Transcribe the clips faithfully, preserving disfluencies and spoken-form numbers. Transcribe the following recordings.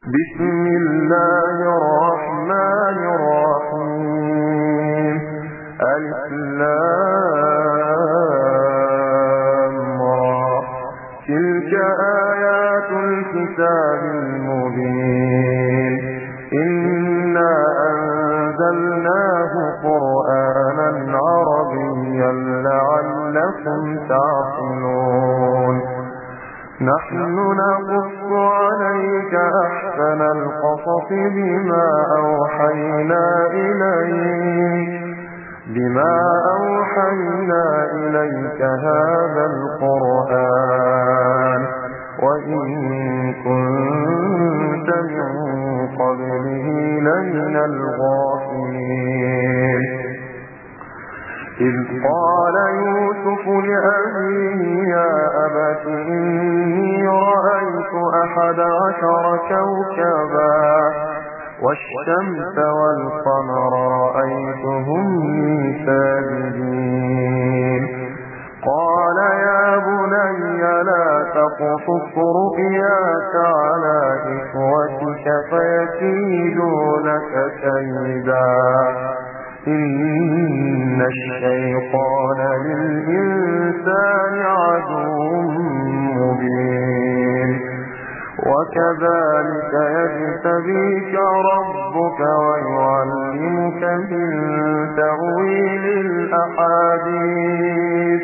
بسم الله الرحمن الرحيم. ألف لام را. تلك آيات الكتاب المبين. إنا أنزلناه قرآنا عربيا لعلكم تعقلون. نحن نقص عليك أحسن القصص بما أوحينا إليك بما أوحينا إليك هذا القرآن وإن كنت من قبله لمن الغافلين. إذ قال يوسف لأبيه يا أبت إني رأيت أحد عشر كوكبا والشمس والقمر رأيتهم ساجدين. قال يا بني لا تقصص رؤياك على إخوتك فيكيدوا لك كيدا إن الشيطان للإنسان عدو مبين. وكذلك يجتبيك ربك ويعلمك من تأويل الأحاديث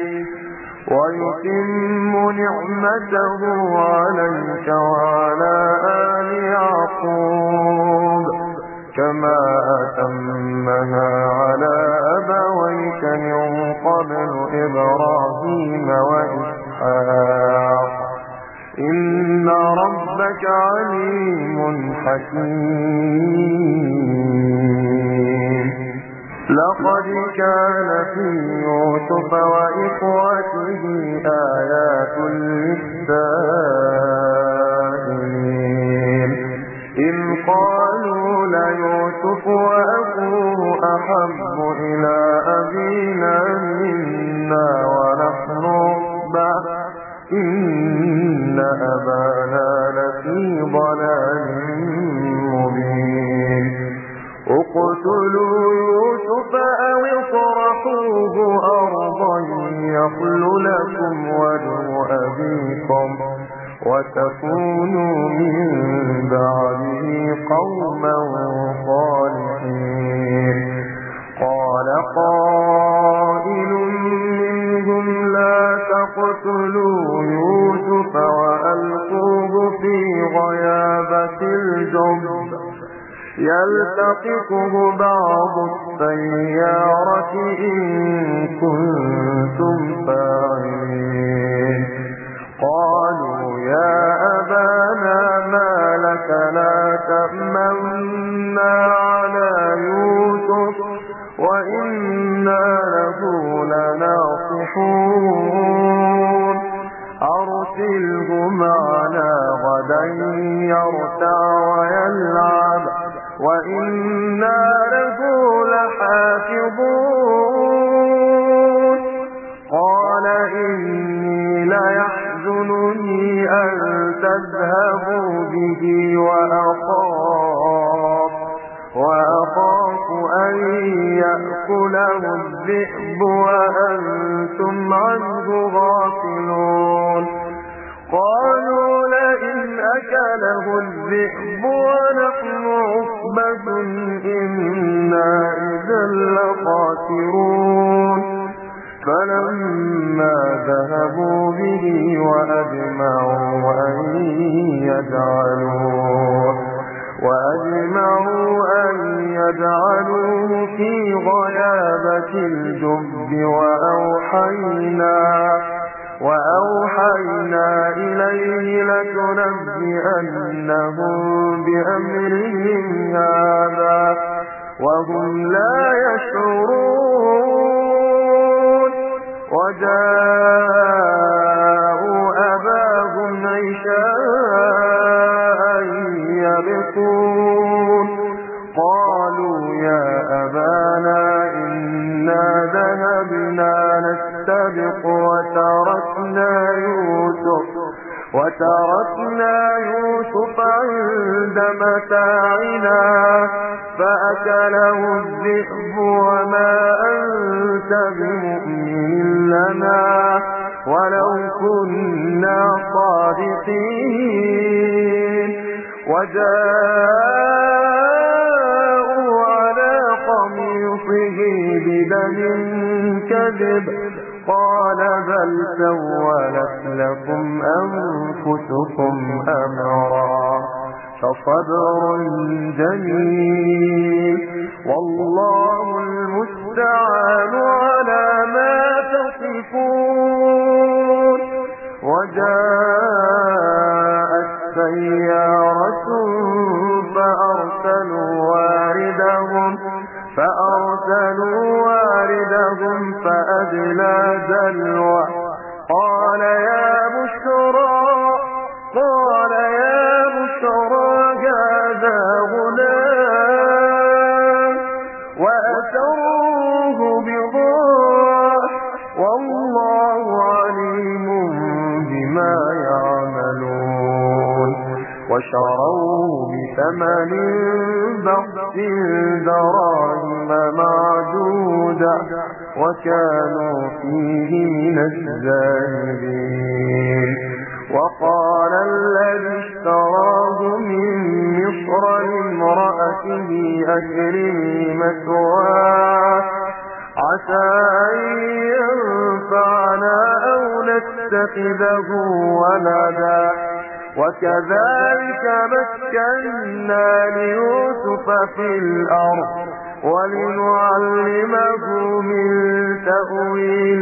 ويتم نعمته عليك وعلى آل يعقوب كما أتمها على أبويك من قبل إبراهيم وإسحاق إن ربك عليم حكيم. لقد كان في يوسف وإخوته آيات للسائلين إذ قالوا ليوسف وأخوه أحب إلى أبينا منا ونحن عصبة إن أبانا لفي ضلال مبين. اقتلوا يوسف أو اطرحوه أرضا يخل لكم وجه أبيكم وتكونوا من بعده قوما صالحين. قال قائل منهم لا تقتلوا يوسف وألقوه في غيابة الجب يلتقطه بعض السيارة إن كنتم فاعلين. قالوا يا أبانا ما لك لا تأمنا على يوسف وإنا له لناصحون أرسله معنا غدا يرتع ويلعب وإنا له لحافظون. قال إني ليحزنني أن تذهبوا به وأخاف وأخاف أن يأكله الذئب وأنتم عنه غافلون. قالوا لئن أكله الذئب ونحن عصبة إنا إذا لخاسرون. فلما ذهبوا به وأجمعوا أن يجعلوه وأجمعوا أن يجعلوه في غيابة الجب وأوحينا وأوحينا إليه لتنبئنهم بأمرهم هذا وهم لا يشعرون. وجاءوا أباهم عشاء يبكون. قالوا يا أبانا إنا ذهبنا نستبق وتركنا يوسف وتركنا يوسف عند متاعنا فأكله الذئب وما أنت بمؤمن لنا ولو كنا صادقين وجاءوا على قميصه بدم كذب قال بل سولت لكم أنفسكم أمرا فصبر جميل والله المستعان على ما تصفون وجاءت سيارة فأرسلوا واردهم فأرسلوا واردهم فأدلى دلوه قال يا بشرى قال يا بشرى هذا غلام وأسروه بضاعة والله عليم بما يعملون وشروه بثمن بخس دراهم معدودة وكانوا فيه من الزاهدين وقال الذي اشتراه من مصر لامرأته أكرمي مثواه عسى أن ينفعنا أو نتخذه ولدا وكذلك مكنا ليوسف في الأرض ولنعلمه من تأويل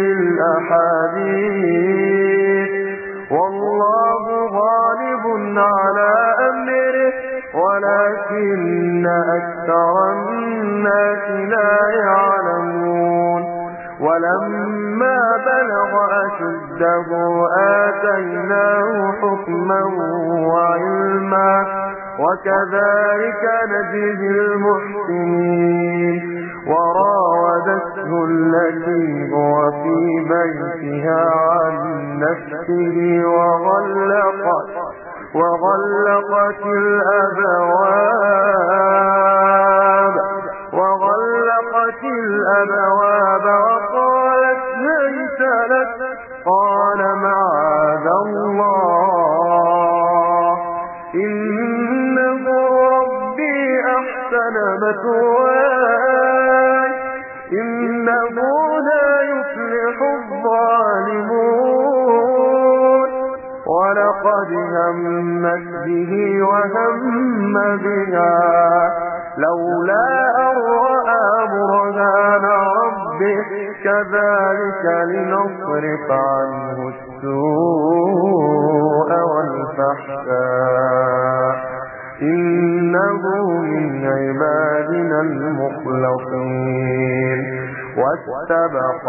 الأحاديث والله غالب على أمره ولكن أكثر الناس لا يعلمون ولما بلغ أشده آتيناه حكما وعلما وكذلك نجزي المحسنين وراودته التي هو في بيتها عن نفسه وغلقت وغلقت الأبواب وغلقت الأبواب وقالت ليس لك قال معاذ الله إنه ربي أحسن مثواي إنه لا يفلح الظالمون ولقد همت به وهم بها لولا أن رأى برهان ربه كذلك لنصرف عنه السوء والفحشاء إنه من عبادنا المخلصين واستبق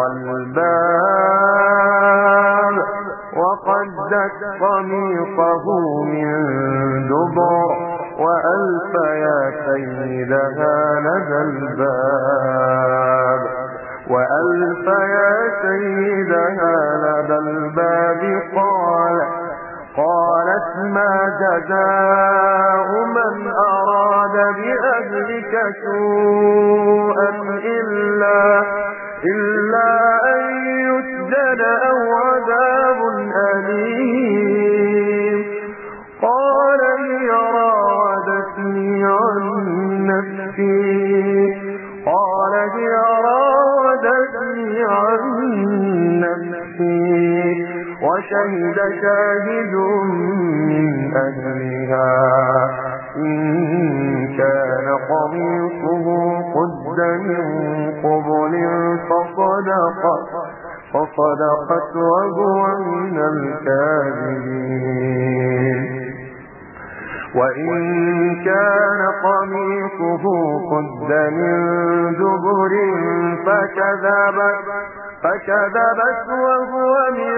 الباب وقدت قميصه من دبر وألف يا سيدها لدى الباب وألف يا سيدها لدى الباب قال قالت ما جزاء من أراد بأهلك سوءا إلا إلا أن يسجن أو عذاب أليم قال هي راودتني عن نفسي قال هي راودتني عن نفسي وشهد شاهد من أهلها إن كان قميصه قد من قبل فصدقت فصدقت وهو من الكاذبين وإن كان قميصه قد من دبر فكذبت فكذبت وهو من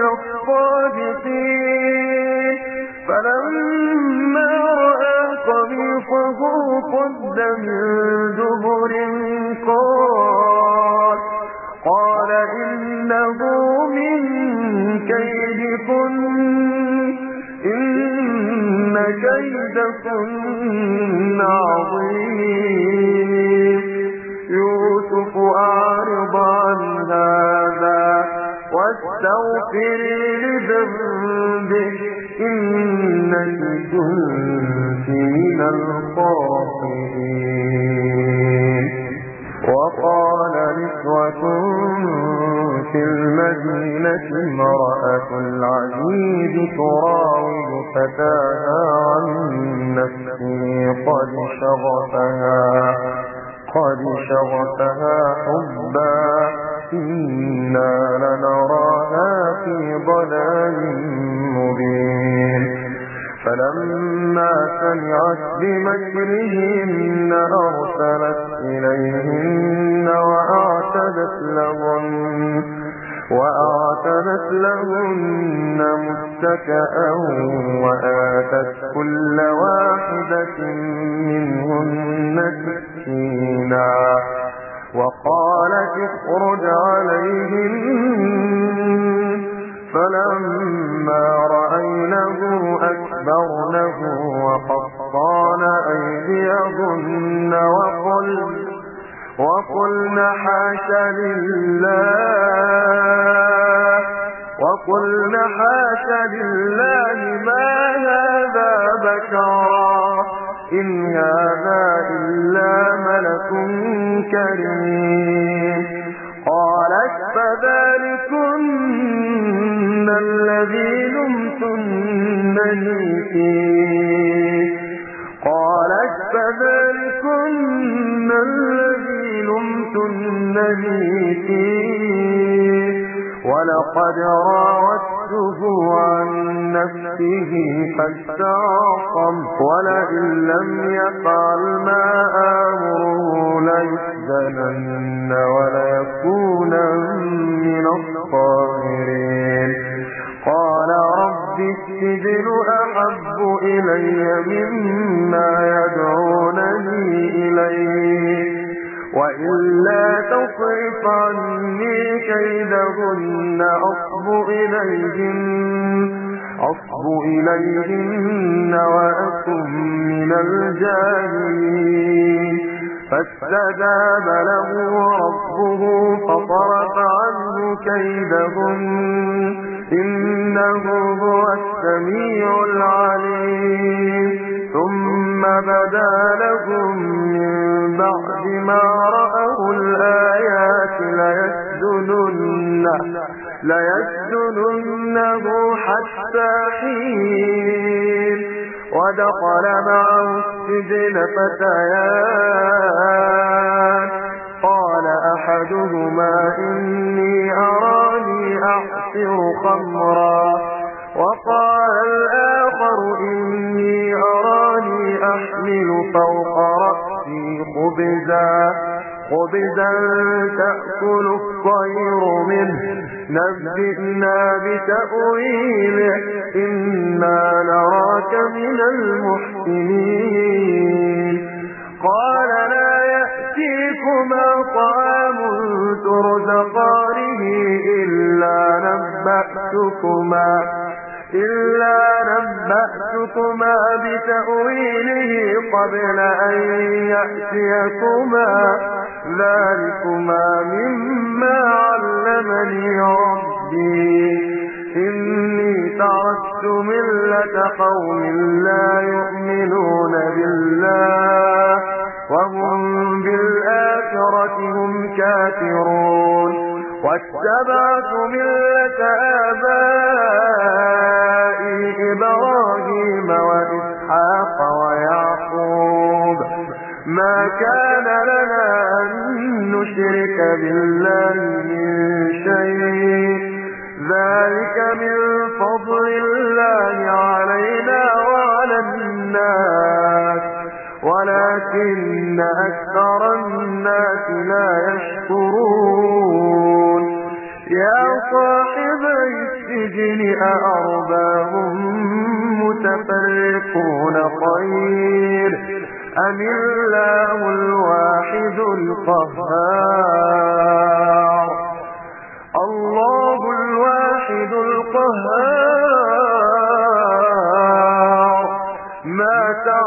الصادقين فلما رأى قميصه قد من دبر قال قال إنه من كيدكن إن كيدكن عظيم. يوسف أعرض عن هذا واستغفري لذنبك إنك كنت من الخاطئين. وقال نسوة في المدينة امرأة العزيز تراود فتاها عن نفسه قد شغفها قد شغفها حبا إنا لنراها في ضلال مبين. فلما سمعت بمكرهن أرسلت إليهن وأعتدت لهن وأعتدت لهن متكئا وآتت كل واحدة منهن سكينا وقالت اخرج عليهن. فلما رأينه أكبرنه وقطعن أيديهن وقلن وقلن حاش لله وقلن حاش لله ما هذا بشرا إن هذا إلا ملك كريم. قالت فذلكن الذي لمتنني فيه قالت فذلكن الذي لمتنني فيه ولقد راودته عن نفسه فاستعصم ولئن لم يفعل ما آمره ليسجنن وليكونا من الصاغرين. قال رب السجن أحب إلي مما يدعونني إليه وإلا تصرف عني كيدهن أصب إليهن أصب إليهن وأكن من الجاهلين. فاستجاب له ربه فصرف عنه كيدهن إنه هو السميع العليم. ثم بدا لهم من بعد ما رأوا الآيات ليسجننه ليسجننه حتى حين. ودخل معه السجن فتيان قال أحدهما إني أراني أعصر خمرا وقال الآخر إني أراني أحمل فوق رأسي خبزا خبزا تأكل الطير منه نبئنا بتأويله إنا نراك من المحسنين. قال لا يأتيكما طعام ترزقانه إلا نبأتكما إلا نبأتكما بتأويله قبل أن يأتيكما ذلكما مما علمني ربي إني تركت ملة قوم لا يؤمنون بالله وهم بالآخرة هم كافرون واتبعت ملة آبائي إبراهيم وإسحاق ويعقوب ما كان لنا أن نشرك بالله من شيء ذلك من فضل الله علينا وعلى الناس ولكن أكثر الناس لا يشكرون. يا صاحب السجن أأرباب متفرقون خير أم الله الواحد القهار. الله الواحد القهار ما تعلم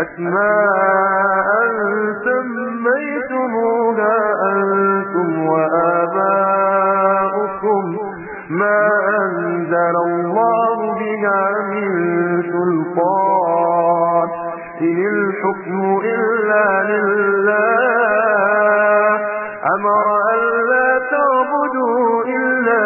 أسماء سميتموها أنتم وآباؤكم ما أنزل الله بها من سلطان إن الحكم إلا لله أمر ألا تعبدوا إلا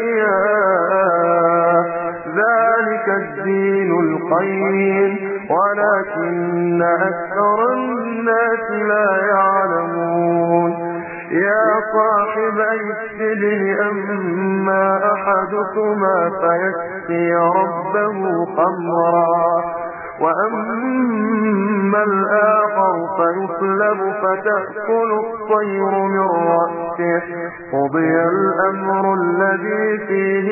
إياه ذلك الدين القيم ولكن أكثر الناس لا يعلمون يا صاحبي السجن أما أحدكما فيسقي ربه خمرا وأما الآخر فيصلب فتأكل الطير من رأسه قضي الأمر الذي فيه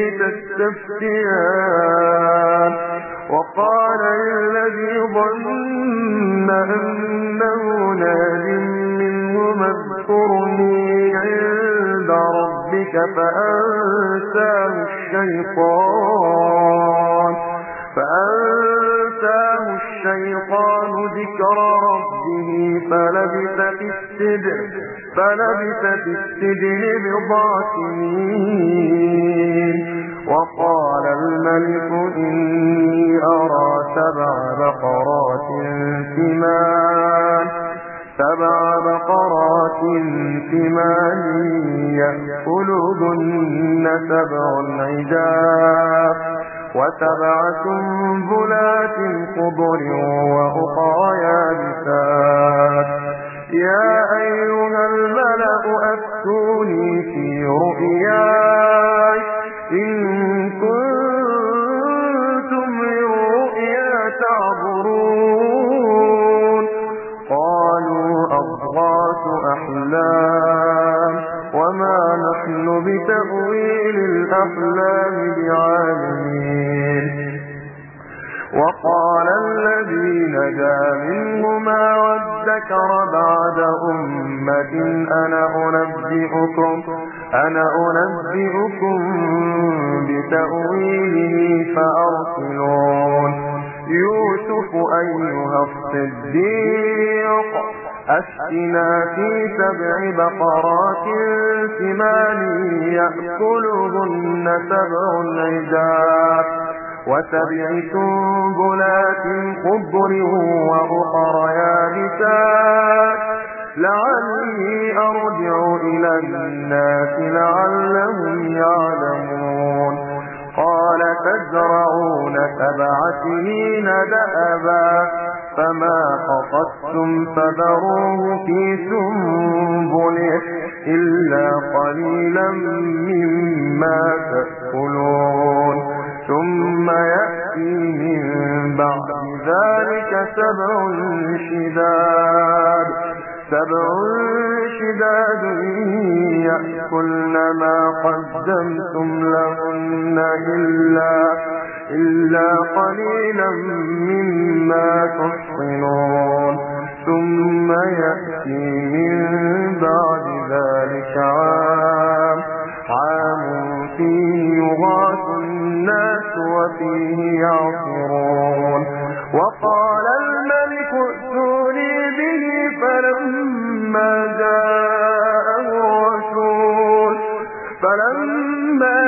تستفتيان وقال الذي ظن أنه ناج منهما اذكرني عند ربك فأنساه الشيطان فأنساه الشيطان ذكر ربه فلبث في السجن فلبث في السجن بضع سنين وقال الملك إني أرى سبع بقرات سمان سبع بقرات سمان يأكلهن سبع عجاف وسبع سنبلات خضر وأخرى يابسات يا أيها الملأ أفتوني في رؤياي إن كنتم للرؤيا تعبرون قالوا أضغاث أحلام وما نحن بتأويل الأحلام بعالمين وقال الذي نجا منهما وادكر بعد أمة أنا أنبئكم أنا أنبئكم بتأويله فأرسلون يوسف أيها الصديق أفتنا في سبع بقرات سمان يأكلهن سبع عجاف وسبع سنبلات خضر وأخر يابسات لعلي أرجع إلى الناس لعلهم يعلمون قال تزرعون سبع سنين دأبا فما حصدتم فذروه في سنبله إلا قليلا مما تأكلون ثم يأتي من بعد ذلك سبع شداد سبع شداد يأكلن ما قدمتم لهن إلا إلا قليلا مما تحصنون ثم يأتي من بعد ذلك عام عام فيه يغاث الناس وفيه يعصرون وقال الملك ائتوني به فلما جاءه الرسول فلما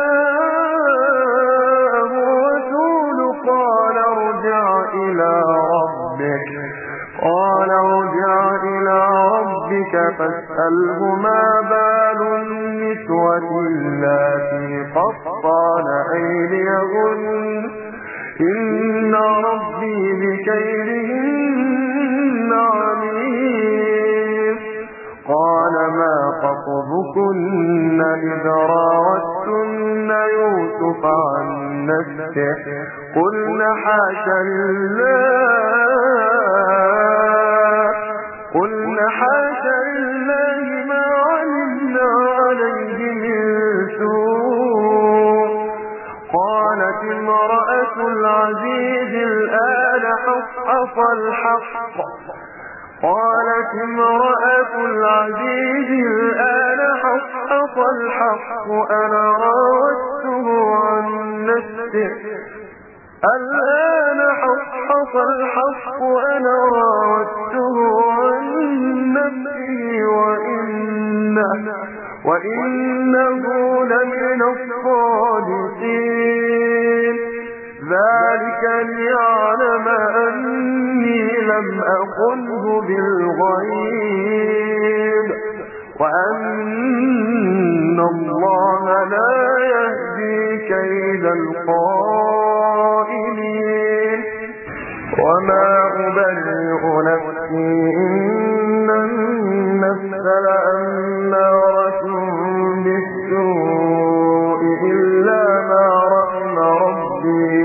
جاءه الرسول قال ارجع إلى ربك قال ارجع إلى ربك فاسأله ما بال النسوة اللاتي قطعن أيديهن إن ربي بكيدهن عليم قال ما خطبكن إذ راوتن يوسف عن نفسه قلنا حاش لله قلنا حاش لله ما علمنا عليه من سوء قالت امرأة العزيز الآن حصحص الحق قالت امرأة العزيز الآن حصحص الحق أنا راودته عن نفسه الآن حصحص حصحص الحق أنا راودته عن نفسه وإنه, وإنه لمن الصادقين ذلك ليعلم أني لم أخنه بالغيب وأن الله لا يهدي كيد الخائنين وما أبرئ نفسي إن النفس لأمارة بالسوء إلا ما رحم ربي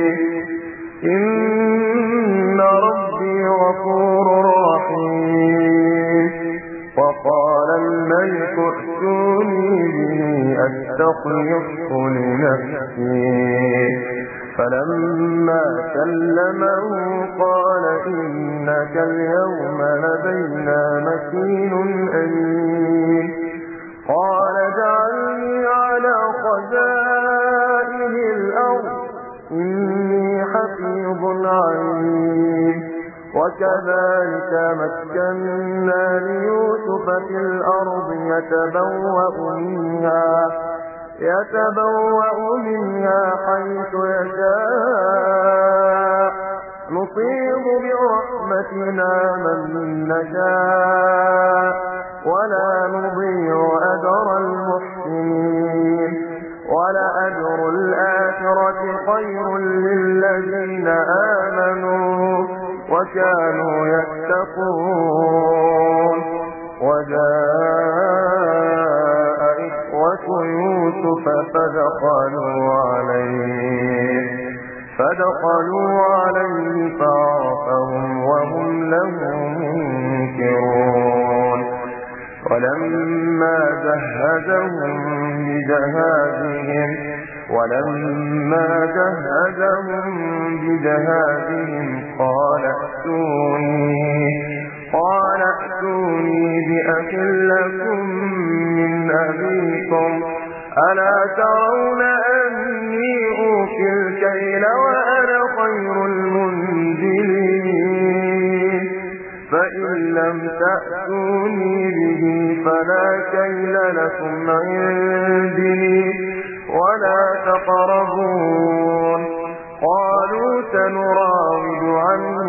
إن ربي غفور رحيم وقال الملك ائتوني به أستخلصه لنفسي فلما سلمه قال إنك اليوم لدينا مكين أمين قال اجعلني على خزائن الأرض إني حفيظ عليم وكذلك مكنا ليوسف في الأرض يتبوأ منها يتبوأ منها حيث يشاء نصيب برحمتنا من نشاء ولا نضيع أجر المحسنين ولأجر الآخرة خير للذين آمنوا وكانوا يتقون وجاء إخوة يوسف فدخلوا عليه فدخلوا عليه فعرفهم وهم له منكرون ولما جهزهم بجهازهم ولما جهزهم بجهازهم قال ائتوني قال ائتوني بأخ لكم من أبيكم ألا ترون أني أوفي الكيل وأنا خير المنزلين فإن لم تأتوني به فلا كيل لكم عندي ولا تقربون قالوا سنراود عنه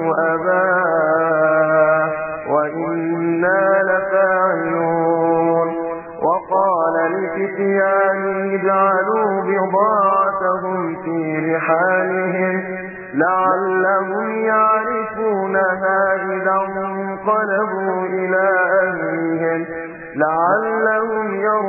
أباه وإنا لفاعلون وقال لفتيانه اجعلوا بضاعتهم في رحالهم لعلهم يعرفونها إذا انقلبوا إلى أهلهم لعلهم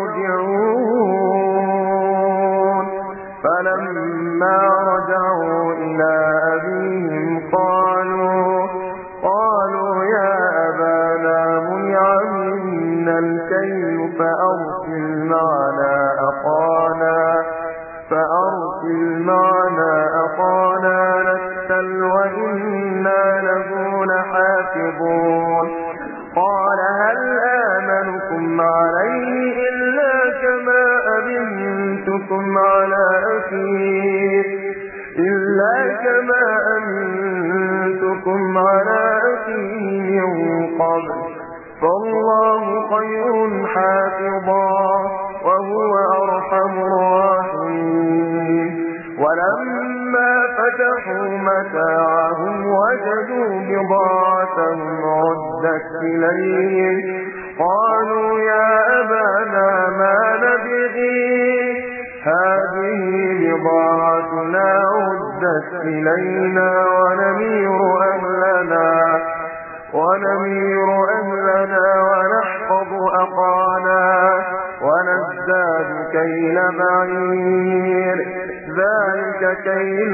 يرجعون فلما رجعوا إلى أبيهم قالوا قالوا يا أبانا منع منا الكيل فأرسل معنا أخانا فأرسل معنا أخانا نكتل وإنا له لحافظون قال هل آمنكم عليه إلا كما أمنتكم على أخيه إلا كما أمنتكم على أخيه من قبل فالله خير حافظا وهو أرحم الراحمين ولما فتحوا متاعهم وجدوا بضاعتهم ردت إليهم قالوا يا أبانا ما نبغي هذه بضاعتنا ردت إلينا ونمير أهلنا ونمير أهلنا ونحفظ أخانا ونزداد كيل بعير ذلك كيل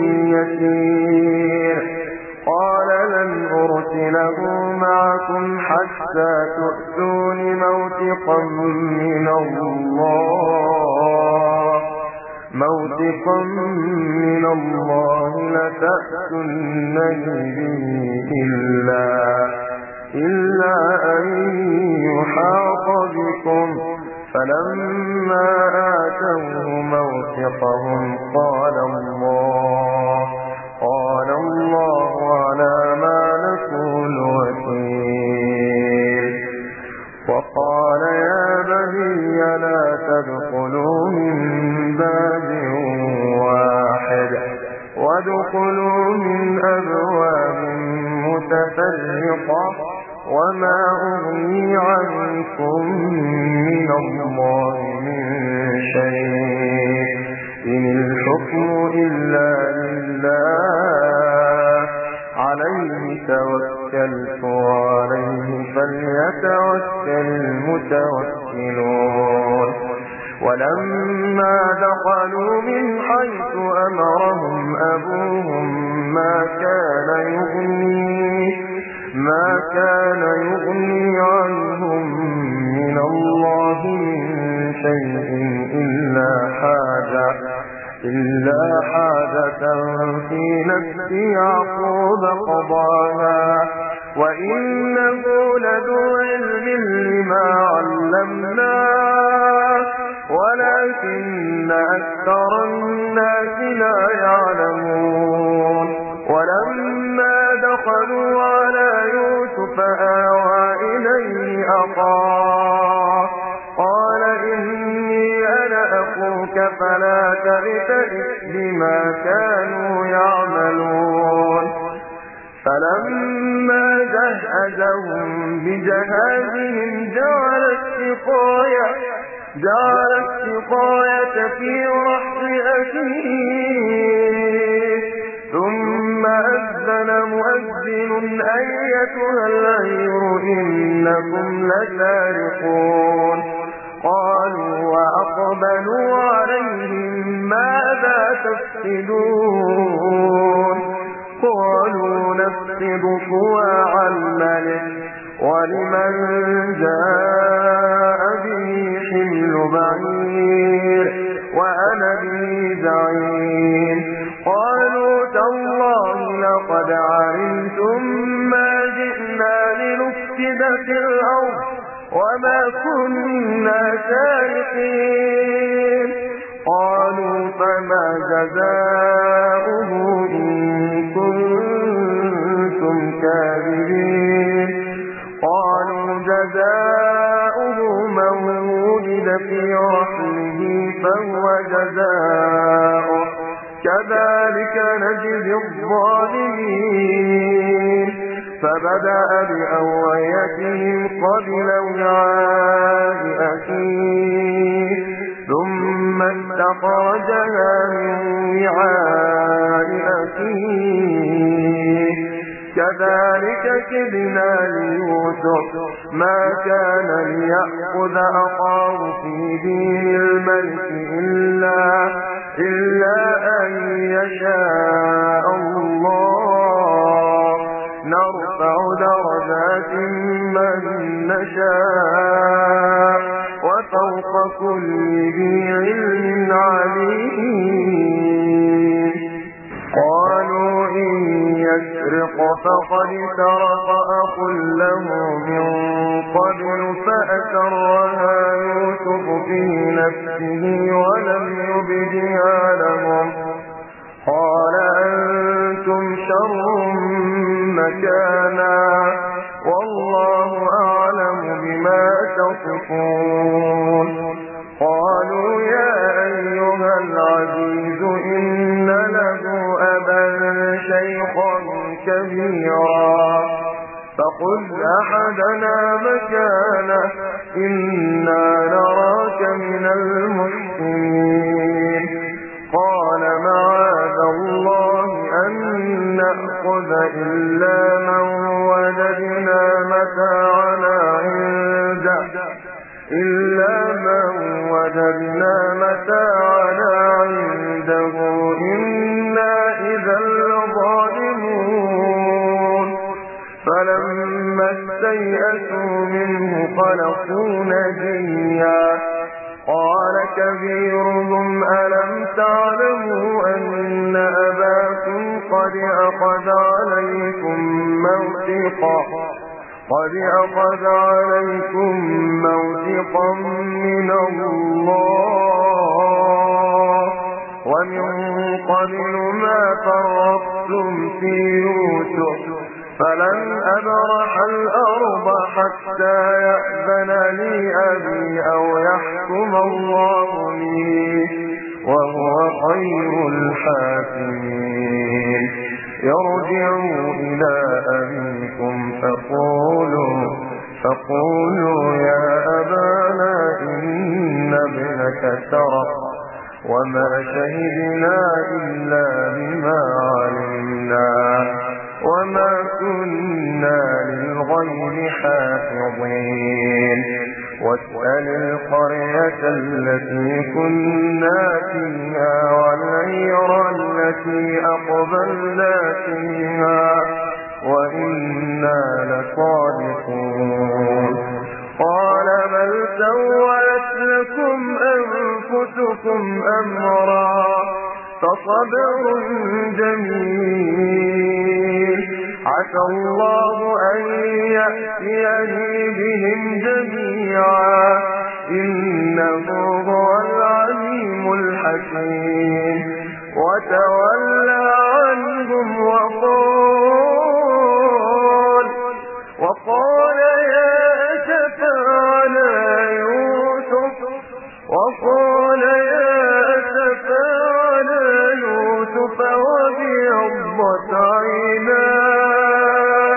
يسير قال لن أرسله معكم حتى تؤتون موثقا من الله موثقا من الله لتأتونني به إلا إلا أن يحاط بكم فلما آتوه موثقهم قال الله قال الله تدخلوا من باب واحد وادخلوا من أبواب متفرقة وما أغني عنكم من الله من شيء إن الحكم إلا لله عليه توكلت وعليه فليتوكل المتوكلون ولما دخلوا من حيث أمرهم أبوهم ما كان يغني ما كان يغني عنهم من الله من شيء إلا حاجة إلا حاجة في نفس يعقوب قضاها وإنه لذو علم لما علمناه ولكن أكثر الناس لا يعلمون ولما دخلوا على يوسف آوى إليه أخاه قال إني أنا أخوك فلا تبتئس بما كانوا يعملون فلما جهزهم بجهازهم جعل السقاية جعل السقاية في رحل أخيه ثم أذن مؤذن أيتها العير إنكم لسارقون قالوا وأقبلوا عليهم ماذا تفقدون قالوا نفقد صواع الملك ولمن جاء به حمل بعير وأنا به زعيم قالوا تالله لقد علمتم ما جئنا لنفسد في الأرض وما كنا سارقين قالوا فما جزاؤه إن كنتم كاذبين قالوا جزاؤه من وجد في رحمه فهو جزاؤه كذلك نجزي الظالمين فبدأ بأوعيتهم قبل وعاء أخيه ثم استخرجها من وعاء أخيه كذلك كدنا ليوسف ما كان ليأخذ أخاه في دين الملك إلا, إلا أن يشاء الله نرفع درجات من نشاء وفوق كل ذي علم عليم قالوا إن يسرق فقد سرق أخ له من قبل فأسرها يوسف في نفسه ولم يبدها لهم قال أنتم شر مكانا والله أعلم بما تصفون قالوا يا أيها العزيز إن له أبا شيخا كبيرا فخذ أحدنا مكانه إنا نراك من المحسنين قال معاذ الله أن نأخذ إلا من وجدنا متاعنا عنده إلا من وجدنا متاعنا عنده إنا إذا لظالمون فلما استيئسوا منه خلقوا نجيا قال كبيرهم ألم تعلموا أن أباكم قد أخذ عليكم موثقا قد أخذ عليكم موثقا من الله ومن قبل ما فرطتم في يوسف فلن أبرح الأرض حتى يأذن لي أبي أو يحكم الله لي وهو خير الحاكمين يرجعوا إلى أبيكم فقولوا فقولوا يا أبانا إن ابنك سرق وما شهدنا إلا بما علمنا وما كنا للغيب حافظين واسأل القرية التي كنا فيها والعير التي أقبلنا فيها وإنا لصادقون قال بل سولت لكم أنفسكم أمرا فصبر جميل عسى الله أن يأتيني بهم جميعا إنه هو العليم الحكيم وتولى عنهم وقال وقال يا أسفى على يوسف وقال يا أسفى على يوسف وبيضت عيناه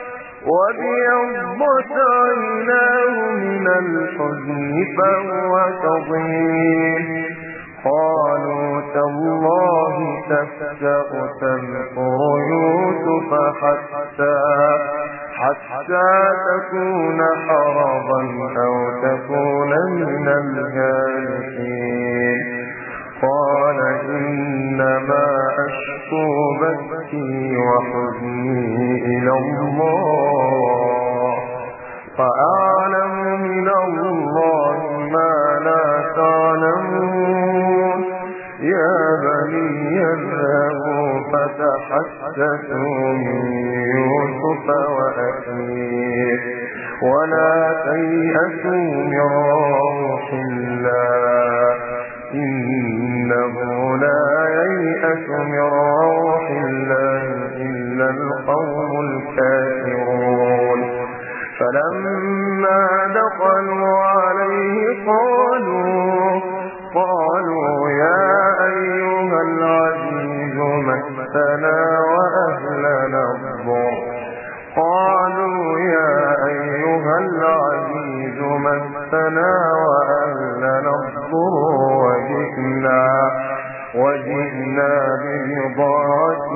وبيضت عيناه من الحزن فهو كظيم قالوا تالله تفتأ تذكر يوسف حتى حتى تكون حرضا أو تكون من الهالكين قال إنما أشكو بثي وحزني إلى الله فأعلم من الله ما لا تعلمون يا بني اذهبوا فتحسسوا من يوسف وأخيه ولا تيأسوا من روح الله إنه لا ييأس من روح الله إلا القوم الكافرون فلما دخلوا عليه قالوا قالوا يا أيها العزيز مسنا وأهلنا الضر قالوا يا أيها العزيز مسنا وأهلنا الضر وجئنا وجئنا ببضاعة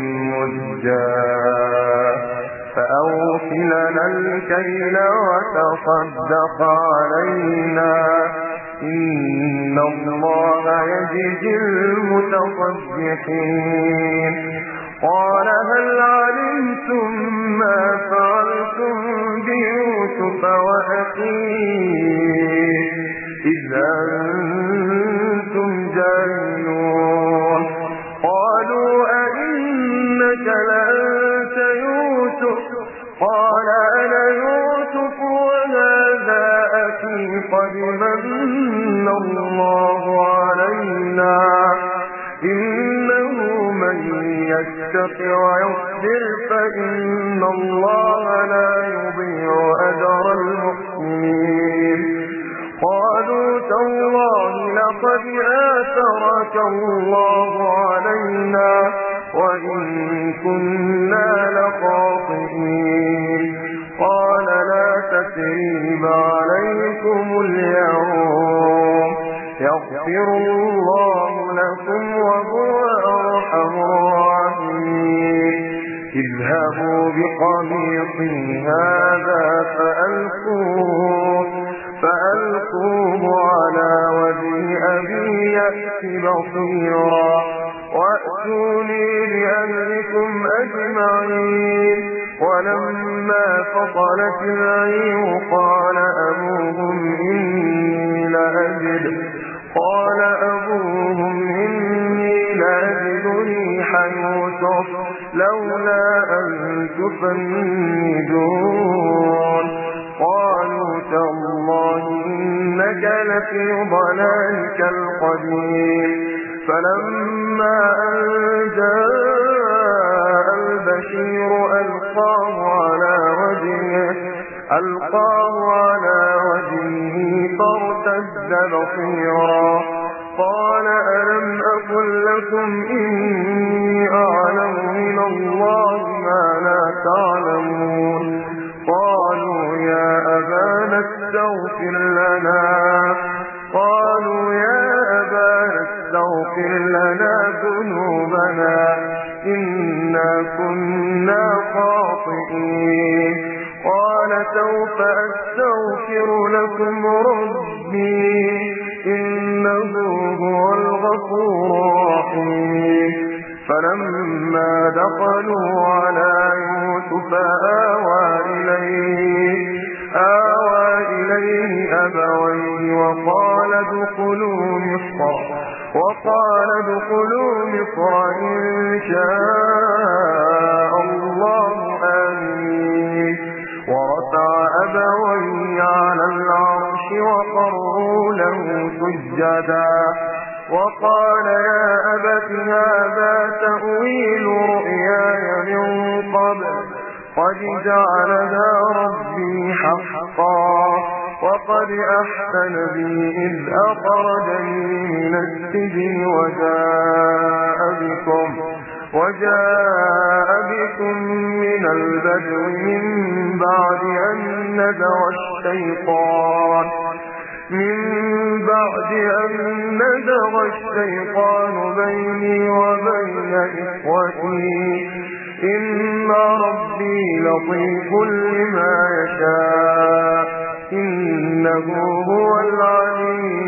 مزجاة فأوفلنا الكيل وتصدق علينا إن الله يجزي المتصدقين قال هل علمتم ما فعلتم بيوسف وأخيه إذ أنتم جاهلون قالوا أئنك لأنت يوسف قال أنا يوسف وهذا أخي قد من الله علينا إنه من يتق ويصبر فإن الله لا يضيع أجر المحسنين قالوا تالله لقد آثرك الله علينا وإن كنا لخاطئين قال لا تثريب عليكم اليوم يغفر الله لكم وهو أرحم الراحمين اذهبوا بقميصي هذا فألقوه فألقوه على وجه أبي يأت بصيرا وأتوني بأهلكم أجمعين ولما فصلت العير قال أبوهم إني لأجد قال أبوهم إني لأجد ريح يوسف لولا أن تفندون قالوا تالله إنك لفي ضلالك القديم فلما أن جاء البشير ألقاه ألقاه على وجهه فارتد بصيرا قال ألم أقل لكم إني أعلم من الله ما لا تعلمون قالوا يا أبانا استغفر لنا قالوا يا أبانا استغفر لنا ذنوبنا إنا كنا خاطئين قال سوف أستغفر لكم ربي إنه هو الغفور الرحيم فلما دخلوا على يوسف آوى إليه آوى إليه أبويه وقال ادخلوا مصر وقال ادخلوا مصر إن شاء الله آمين ورفع أبويه على العرش وقروا له سجدا وقال يا أبت هذا تأويل رؤياي من قبل قد جعلها ربي حقا وقد أحسن بي إذ أخرجني من السجن وجاء بكم وجاء بكم من البدو من بعد أن نزغ الشيطان من بعد أن نزغ الشيطان بيني وبين إخوتي إن ربي لطيف لما يشاء إنه هو العليم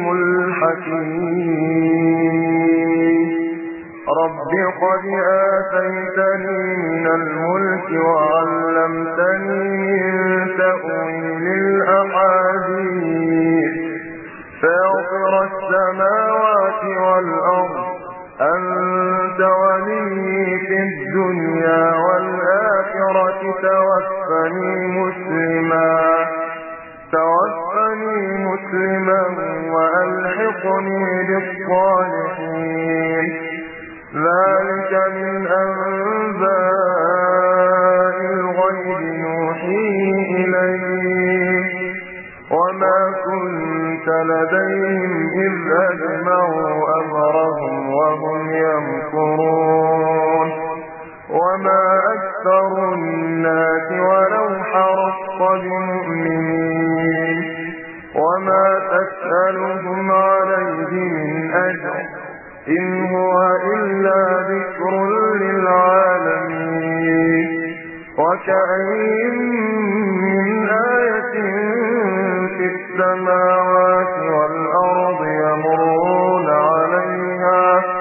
الحكيم رب قد آتيتني من الملك وعلمتني من تأويل الأحاديث فاطر السماوات والأرض أنت ولي في الدنيا والآخرة توفني مسلما توفني مسلما وألحقني بالصالحين ذلك من أنباء الغيب نوحيه إليك وما كنت لديهم إذ أجمعوا أمرهم وهم يمكرون وما أكثر الناس ولو حرصت بمؤمنين وما تسألهم عليه من أجر إن هو إلا ذكر للعالمين وكأين من آية في السماوات والأرض يمرون عليها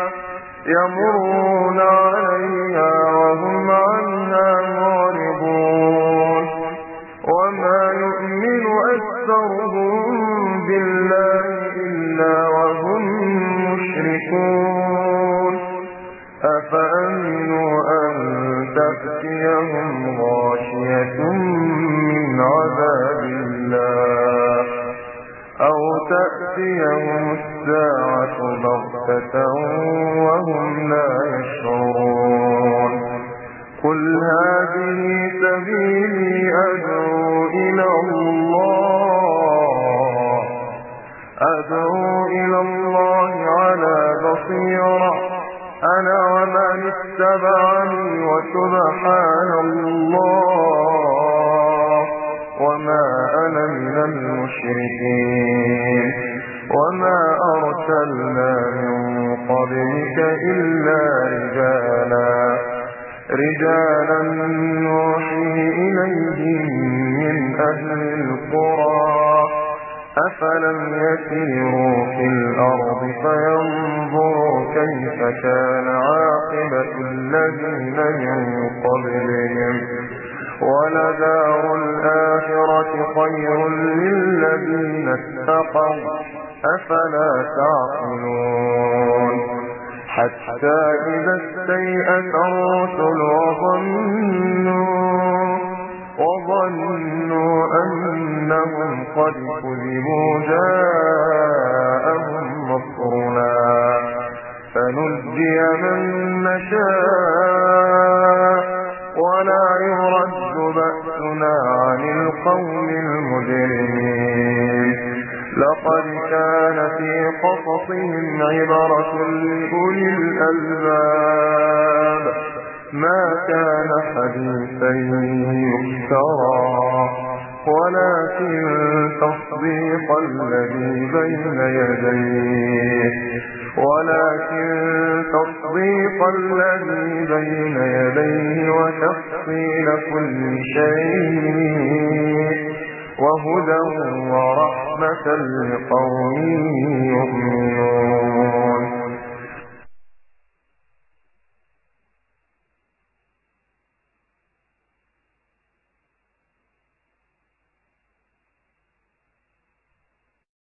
يمرون عليها وهم عنها معرضون وما يؤمن أكثرهم بالله إلا وهم مشركون أفأمنوا أن تأتيهم غاشية من عذاب الله أو تأتيهم الساعة بغتة وهم لا يشعرون قل هذه سبيلي أدعو إلى الله أدعو إلى الله على بصيرة أنا ومن اتبعني وسبحان الله وما أنا من المشركين وما أرسلنا من قبلك إلا رجالا رجالا نوحي إليهم من أهل القرى أفلم يسيروا في الأرض فينظروا كيف كان عاقبة الذين من قبلهم ولدار الآخرة خير للذين اتقوا أفلا تعقلون حتى إذا استيأس الرسل وظنوا وظنوا أنهم قد كذبوا جاءهم نصرنا فنجي من نشاء ولا يرد بأسنا عن القوم المجرمين. لقد كان في قصصهم عبرة لأولي الألباب ما كان حديثا يفترى ولكن تصديق الذي بين يديه ولكن تصديق الذي بين يديه وتفصيل كل شيء وهدى ورحمة لقوم يؤمنون.